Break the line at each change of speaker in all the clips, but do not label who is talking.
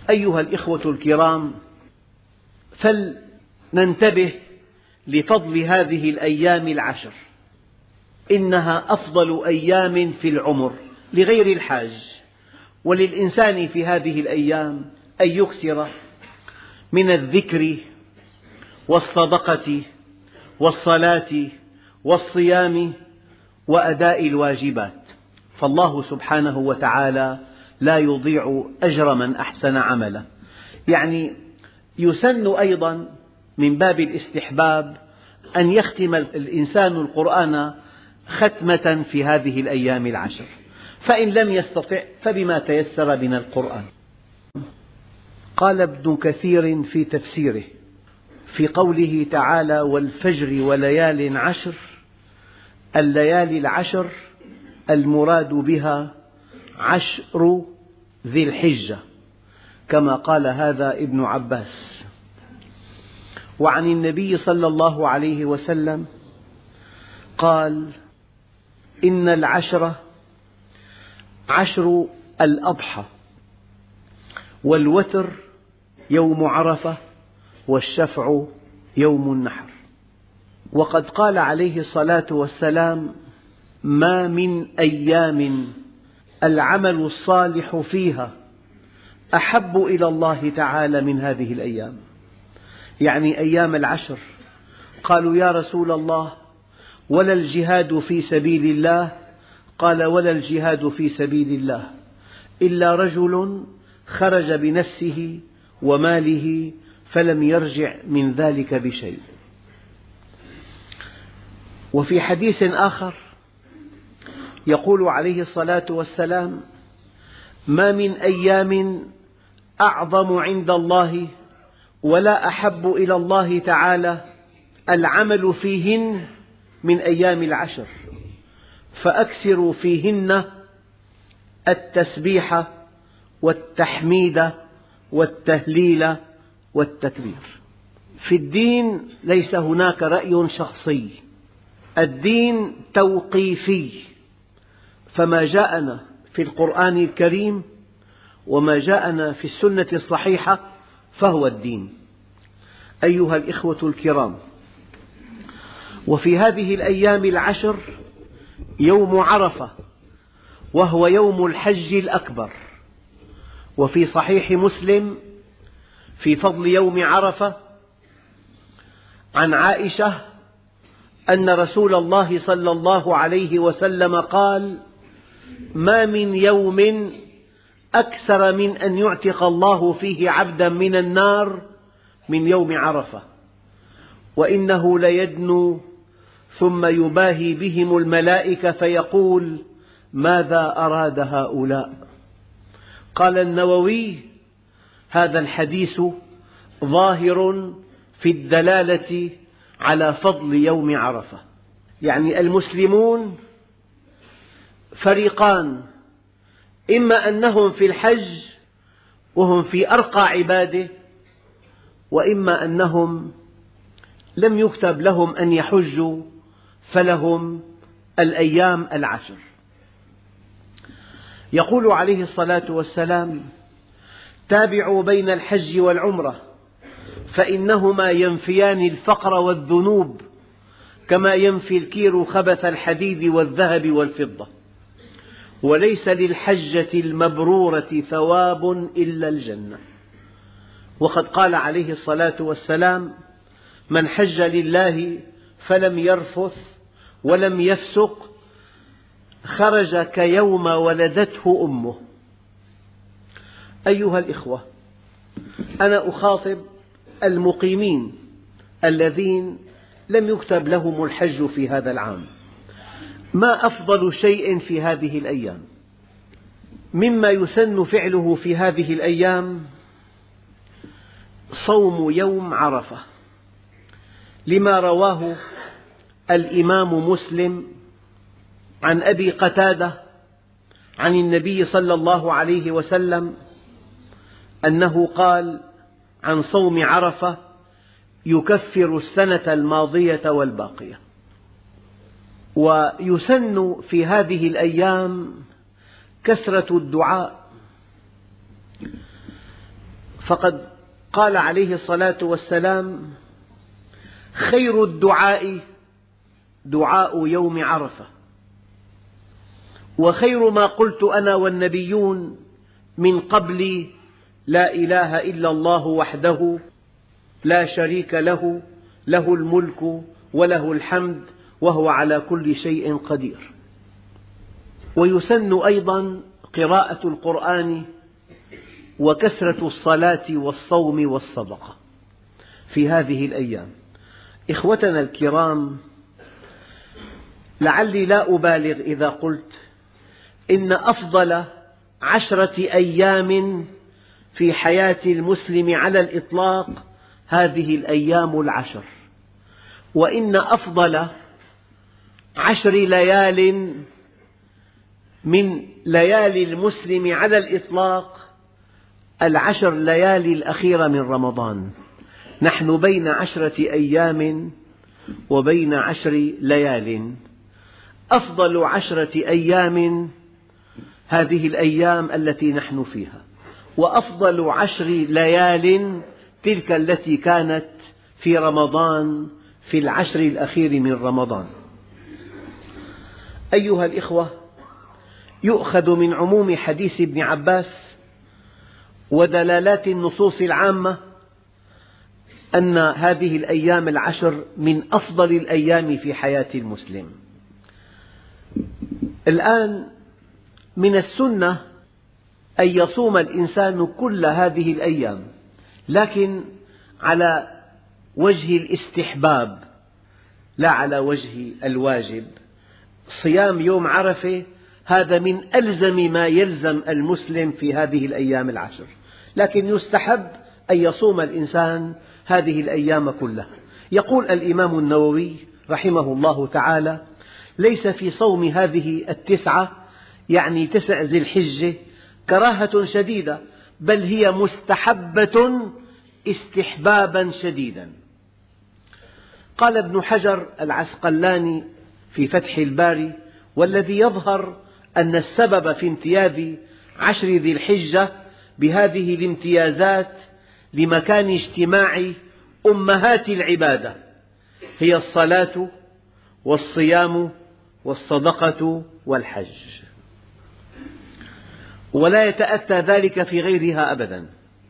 أيها الإخوة الكرام، فلننتبه لفضل هذه الأيام العشر، إنها أفضل أيام في العمر لغير الحاج، وللإنسان في هذه الأيام أن يكثر من الذكر والصدقة والصلاة والصيام وأداء الواجبات، فالله سبحانه وتعالى لا يضيع أجر من أحسن عملا. يعني يسن أيضا من باب الاستحباب أن يختم الإنسان القرآن ختمة في هذه الأيام العشر، فإن لم يستطع فبما تيسر من القرآن. قال ابن كثير في تفسيره في قوله تعالى: والفجر وليال عشر، الليالي العشر المراد بها عشر ذي الحجة، كما قال هذا ابن عباس. وعن النبي صلى الله عليه وسلم قال: إن العشر عشر الأضحى، والوتر يوم عرفة، والشفع يوم النحر. وقد قال عليه الصلاة والسلام: ما من أيام العمل الصالح فيها أحب إلى الله تعالى من هذه الأيام، يعني أيام العشر. قالوا: يا رسول الله، ولا الجهاد في سبيل الله؟ قال: ولا الجهاد في سبيل الله إلا رجل خرج بنفسه وماله فلم يرجع من ذلك بشيء. وفي حديث آخر يقول عليه الصلاة والسلام: ما من أيام أعظم عند الله ولا أحب إلى الله تعالى العمل فيهن من أيام العشر، فأكثروا فيهن التسبيح والتحميد والتهليل والتكبير. في الدين ليس هناك رأي شخصي، الدين توقيفي، فما جاءنا في القرآن الكريم وما جاءنا في السنة الصحيحة فهو الدين. أيها الإخوة الكرام، وفي هذه الأيام العشر يوم عرفة، وهو يوم الحج الأكبر. وفي صحيح مسلم في فضل يوم عرفة عن عائشة أن رسول الله صلى الله عليه وسلم قال: ما من يوم أكثر من أن يعتق الله فيه عبدا من النار من يوم عرفة، وإنه ليدنو ثم يباهي بهم الملائكة فيقول: ماذا أراد هؤلاء؟ قال النووي: هذا الحديث ظاهر في الدلالة على فضل يوم عرفة. يعني المسلمون فريقان: إما أنهم في الحج وهم في أرقى عبادة، وإما أنهم لم يكتب لهم أن يحجوا فلهم الأيام العشر. يقول عليه الصلاة والسلام: تابعوا بين الحج والعمرة، فإنهما ينفيان الفقر والذنوب كما ينفي الكير خبث الحديد والذهب والفضة، وليس للحجة المبرورة ثواب إلا الجنة. وقد قال عليه الصلاة والسلام: من حج لله فلم يرفث ولم يفسق خرج كيوم ولدته أمه. أيها الإخوة، أنا أخاطب المقيمين الذين لم يكتب لهم الحج في هذا العام. ما أفضل شيء في هذه الأيام؟ مما يسن فعله في هذه الأيام صوم يوم عرفة، لما رواه الإمام مسلم عن أبي قتادة عن النبي صلى الله عليه وسلم أنه قال عن صوم عرفة: يكفر السنة الماضية والباقية. ويسن في هذه الأيام كثرة الدعاء. فقد قال عليه الصلاة والسلام: خير الدعاء دعاء يوم عرفة، وخير ما قلت أنا والنبيون من قبلي لا إله إلا الله وحده لا شريك له، له الملك وله الحمد وهو على كل شيء قدير. ويسن أيضا قراءة القرآن وكثرة الصلاة والصوم والصدقة في هذه الأيام. إخوتنا الكرام، لعلي لا أبالغ إذا قلت إن أفضل 10 أيام في حياة المسلم على الإطلاق هذه الأيام 10، وإن أفضل 10 ليال من ليالي المسلم على الإطلاق 10 ليالي الأخيرة من رمضان. نحن بين 10 أيام وبين 10 ليال. أفضل 10 أيام هذه الأيام التي نحن فيها، وأفضل 10 ليال تلك التي كانت في رمضان في 10 الأخير من رمضان. أيها الإخوة، يؤخذ من عموم حديث ابن عباس ودلالات النصوص العامة أن هذه الأيام 10 من أفضل الأيام في حياة المسلم. الآن من السنة أن يصوم الإنسان كل هذه الأيام، لكن على وجه الاستحباب لا على وجه الواجب. صيام يوم عرفة هذا من ألزم ما يلزم المسلم في هذه الأيام 10، لكن يستحب أن يصوم الإنسان هذه الأيام كلها. يقول الإمام النووي رحمه الله تعالى: ليس في صوم هذه 9 يعني 9 ذي الحجة كراهة شديدة، بل هي مستحبة استحبابا شديدا. قال ابن حجر العسقلاني في فتح الباري: والذي يظهر أن السبب في امتياز 10 ذي الحجة بهذه الامتيازات لمكان اجتماع أمهات العبادة هي الصلاة والصيام والصدقة والحج، ولا يتأتى ذلك في غيرها أبدا.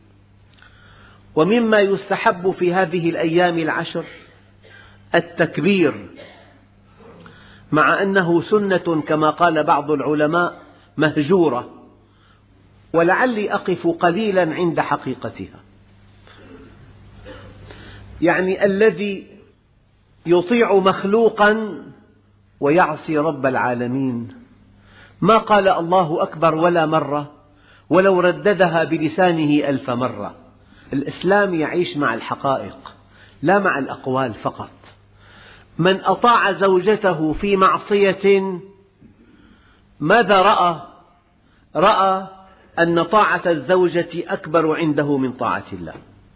ومما يستحب في هذه الأيام 10 التكبير، مع أنه سنة كما قال بعض العلماء مهجورة، ولعلي أقف قليلا عند حقيقتها. يعني الذي يطيع مخلوقا ويعصي رب العالمين ما قال الله أكبر ولا مرة، ولو رددها بلسانه 1000 مرة. الإسلام يعيش مع الحقائق لا مع الأقوال فقط. من أطاع زوجته في معصية ماذا رأى؟ رأى أن طاعة الزوجة أكبر عنده من طاعة الله.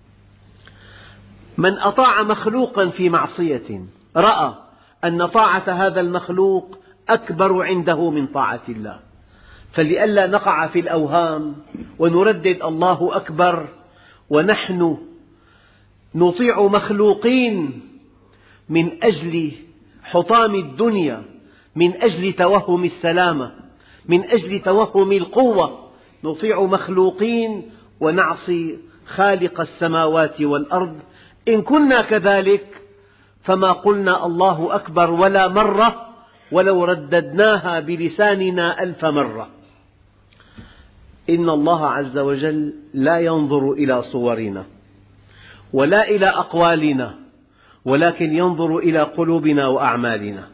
من أطاع مخلوقا في معصية رأى أن طاعة هذا المخلوق أكبر عنده من طاعة الله. فلئلا نقع في الأوهام ونردد الله أكبر ونحن نطيع مخلوقين من أجل حطام الدنيا، من أجل توهم السلامة، من أجل توهم القوة، نطيع مخلوقين ونعصي خالق السماوات والأرض. إن كنا كذلك فما قلنا الله أكبر ولا مرة، ولو رددناها بلساننا 1000 مرة. إن الله عز وجل لا ينظر إلى صورنا ولا إلى أقوالنا، ولكن ينظر إلى قلوبنا وأعمالنا.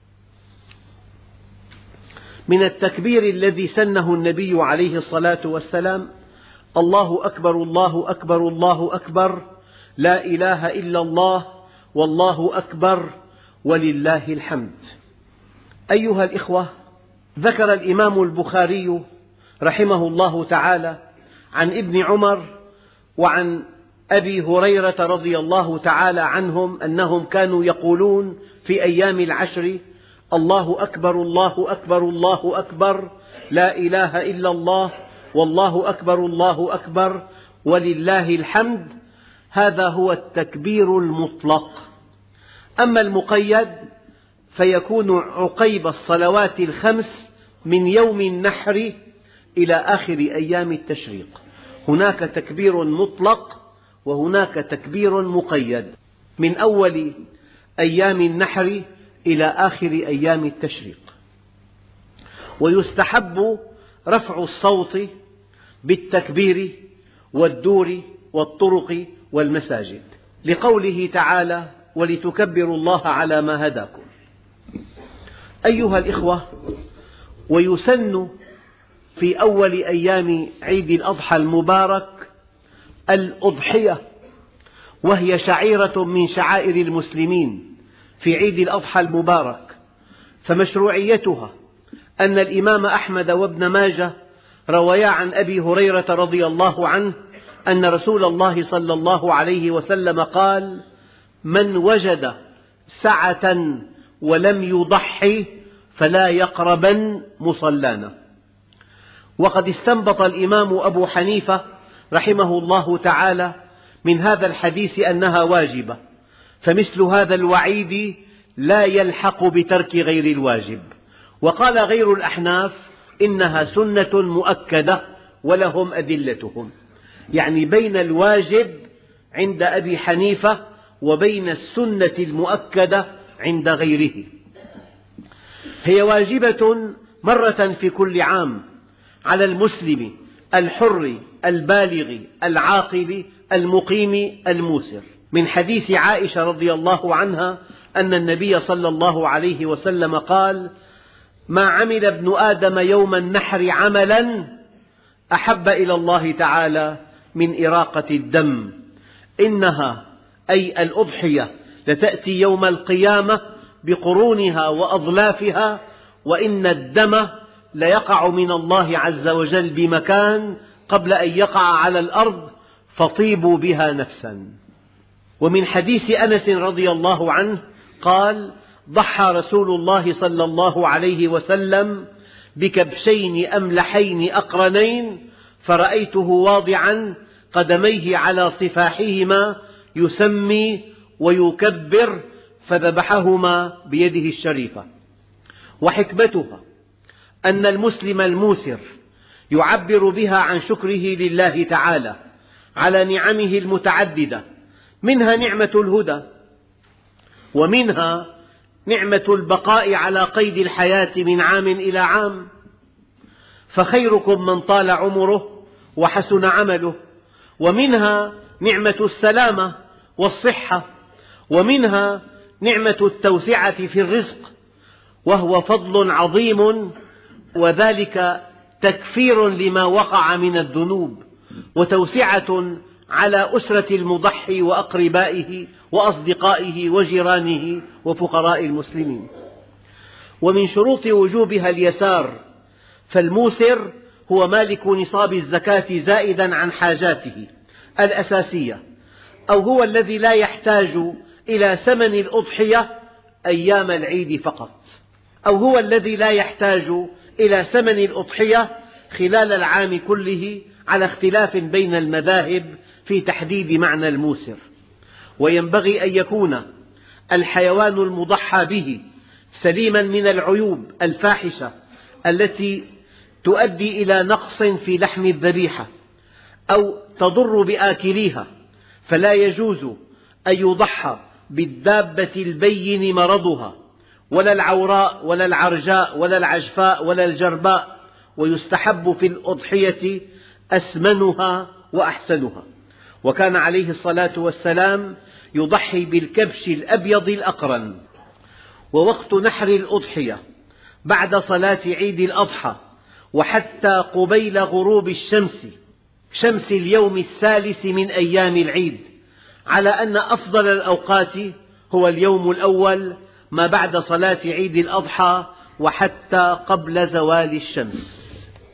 من التكبير الذي سنه النبي عليه الصلاة والسلام: الله أكبر الله أكبر الله أكبر، لا إله إلا الله والله أكبر ولله الحمد. أيها الإخوة، ذكر الإمام البخاري رحمه الله تعالى عن ابن عمر وعن أبي هريرة رضي الله تعالى عنهم أنهم كانوا يقولون في أيام 10: الله أكبر الله أكبر الله أكبر، لا إله إلا الله والله أكبر الله أكبر ولله الحمد، هذا هو التكبير المطلق. أما المقيد فيكون عقيب الصلوات الخمس من يوم النحر إلى آخر أيام التشريق. هناك تكبير مطلق وهناك تكبير مقيد، من أول أيام النحر إلى آخر أيام التشريق. ويستحب رفع الصوت بالتكبير والدور والطرق والمساجد، لقوله تعالى: ولتكبروا الله على ما هداكم. أيها الإخوة، ويسن في أول أيام عيد الأضحى المبارك الأضحية، وهي شعيرة من شعائر المسلمين في عيد الأضحى المبارك، فمشروعيتها أن الإمام أحمد وابن ماجه رويا عن أبي هريرة رضي الله عنه أن رسول الله صلى الله عليه وسلم قال: من وجد سعة ولم يضحي فلا يقربن مصلانا. وقد استنبط الإمام أبو حنيفة رحمه الله تعالى من هذا الحديث أنها واجبة، فمثل هذا الوعيد لا يلحق بترك غير الواجب. وقال غير الأحناف إنها سنة مؤكدة ولهم أدلتهم، يعني بين الواجب عند أبي حنيفة وبين السنة المؤكدة عند غيره. هي واجبة مرة في كل عام على المسلم الحر البالغ العاقل المقيم الموسر، من حديث عائشة رضي الله عنها أن النبي صلى الله عليه وسلم قال: ما عمل ابن آدم يوم النحر عملا أحب إلى الله تعالى من إراقة الدم، إنها أي الأضحية لتأتي يوم القيامة بقرونها وأظلافها، وإن الدم ليقع من الله عز وجل بمكان قبل أن يقع على الأرض، فطيبوا بها نفسا. ومن حديث أنس رضي الله عنه قال: ضحى رسول الله صلى الله عليه وسلم بكبشين أملحين أقرنين، فرأيته واضعا قدميه على صفاحهما يسمي ويكبر، فذبحهما بيده الشريفة. وحكمتها أن المسلم الموسر يعبر بها عن شكره لله تعالى على نعمه المتعددة، منها نعمة الهدى، ومنها نعمة البقاء على قيد الحياة من عام إلى عام، فخيركم من طال عمره وحسن عمله، ومنها نعمة السلامة والصحة، ومنها نعمة التوسعة في الرزق، وهو فضل عظيم، وذلك تكفير لما وقع من الذنوب، وتوسعة على أسرة المضحي وأقربائه وأصدقائه وجيرانه وفقراء المسلمين. ومن شروط وجوبها اليسار، فالموسر هو مالك نصاب الزكاة زائدا عن حاجاته الأساسية، أو هو الذي لا يحتاج إلى ثمن الأضحية أيام العيد فقط، أو هو الذي لا يحتاج إلى ثمن الأضحية خلال العام كله، على اختلاف بين المذاهب في تحديد معنى الموسر. وينبغي أن يكون الحيوان المضحى به سليما من العيوب الفاحشة التي تؤدي إلى نقص في لحم الذبيحة أو تضر بآكليها، فلا يجوز أن يضحى بالدابة البين مرضها، ولا العوراء ولا العرجاء ولا العجفاء ولا الجرباء، ويستحب في الأضحية أسمنها وأحسنها. وكان عليه الصلاة والسلام يضحي بالكبش الأبيض الأقرن. ووقت نحر الأضحية بعد صلاة عيد الأضحى وحتى قبيل غروب الشمس، شمس اليوم الثالث من أيام العيد، على أن أفضل الأوقات هو اليوم الأول ما بعد صلاة عيد الأضحى وحتى قبل زوال الشمس.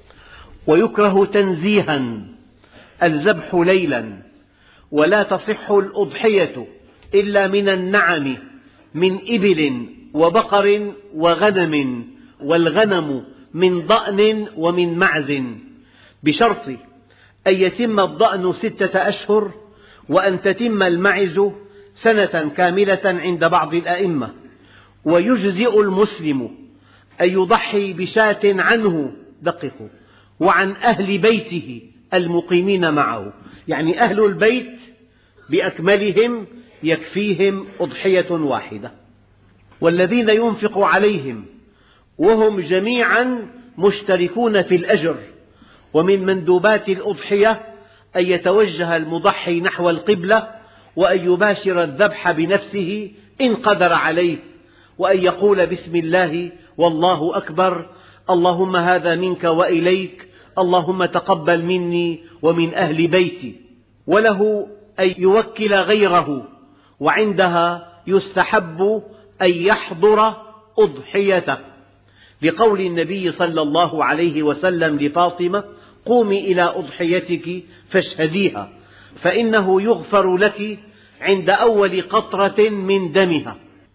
ويكره تنزيها الذبح ليلا، ولا تصح الأضحية إلا من النعم من إبل وبقر وغنم، والغنم من ضأن ومن معز، بشرط أن يتم الضأن 6 أشهر، وأن تتم المعز سنة كاملة عند بعض الأئمة. ويجزئ المسلم أن يضحي بشاة عنه، دققوا، وعن أهل بيته المقيمين معه، يعني أهل البيت بأكملهم يكفيهم أضحية واحدة. والذين ينفق عليهم وهم جميعا مشتركون في الأجر. ومن مندوبات الأضحية أن يتوجه المضحي نحو القبلة، وأن يباشر الذبح بنفسه إن قدر عليه، وأن يقول بسم الله والله أكبر، اللهم هذا منك وإليك، اللهم تقبل مني ومن أهل بيتي. وله أن يوكل غيره، وعندها يستحب أن يحضر أضحيته، لقول النبي صلى الله عليه وسلم لفاطمة: قومي إلى أضحيتك فاشهديها، فإنه يغفر لك عند أول قطرة من دمها.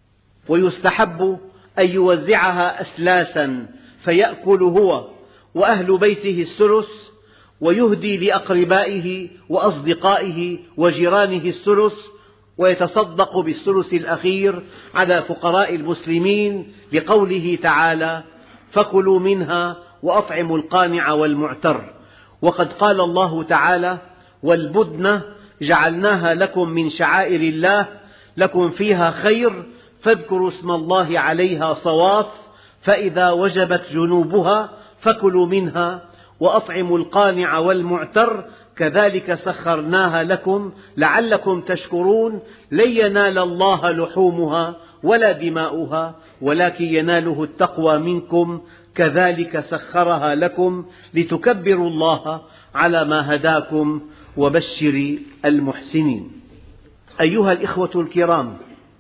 ويستحب أن يوزعها أسلاسا، فيأكل هو وأهل بيته الثلث، ويهدي لأقربائه وأصدقائه وجيرانه الثلث، ويتصدق بالثلث الأخير على فقراء المسلمين، لقوله تعالى: فكلوا منها وأطعموا القانع والمعتر. وقد قال الله تعالى: والبدن جعلناها لكم من شعائر الله لكم فيها خير فاذكروا اسم الله عليها صواف، فإذا وجبت جنوبها فكلوا منها وأطعموا القانع والمعتر كذلك سخرناها لكم لعلكم تشكرون لن ينال الله لحومها ولا دماؤها ولكن يناله التقوى منكم كذلك سخرها لكم لتكبروا الله على ما هداكم وبشر المحسنين. أيها الإخوة الكرام،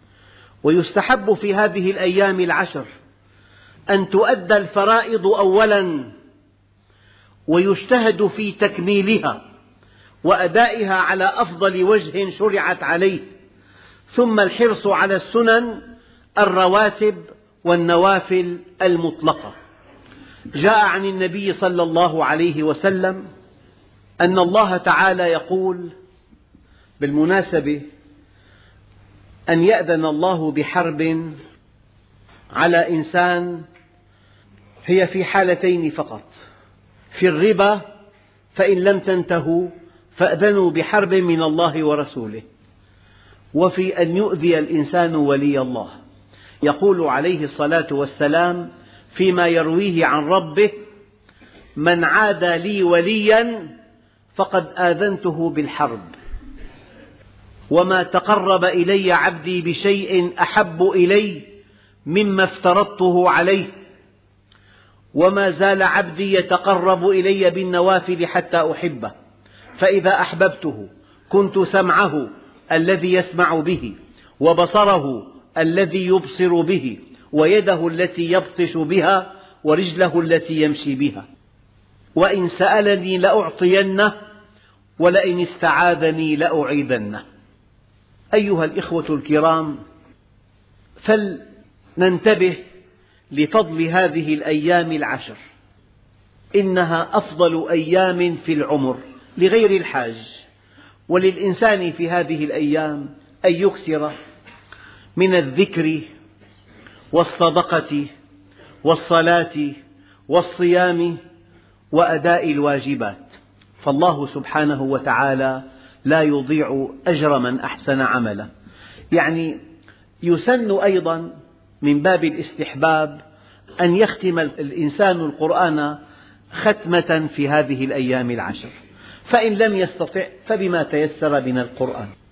ويستحب في هذه الأيام العشر أن تؤدى الفرائض أولا، ويجتهد في تكميلها وأدائها على أفضل وجه شرعت عليه، ثم الحرص على السنن الرواتب والنوافل المطلقة. جاء عن النبي صلى الله عليه وسلم أن الله تعالى يقول: بالمناسبة أن يأذن الله بحرب على إنسان هي في حالتين فقط: في الربا فإن لم تنتهوا فأذنوا بحرب من الله ورسوله، وفي أن يؤذي الإنسان ولي الله. يقول عليه الصلاة والسلام فيما يرويه عن ربه: من عادى لي وليا فقد آذنته بالحرب، وما تقرب إلي عبدي بشيء أحب إلي مما افترضته عليه، وما زال عبدي يتقرب إلي بالنوافل حتى أحبه، فإذا أحببته كنت سمعه الذي يسمع به، وبصره الذي يبصر به، ويده التي يبطش بها، ورجله التي يمشي بها، وإن سألني لأعطينه، ولئن استعاذني لأعيذنه. أيها الإخوة الكرام، فلننتبه لفضل هذه الأيام العشر، إنها أفضل أيام في العمر لغير الحاج. وللإنسان في هذه الأيام أن يكثر من الذكر والصدقة والصلاة والصيام وأداء الواجبات، فالله سبحانه وتعالى لا يضيع أجر من أحسن عملا. يعني يسن أيضا من باب الاستحباب أن يختم الإنسان القرآن ختمة في هذه الأيام العشر، فإن لم يستطع فبما تيسر من القرآن.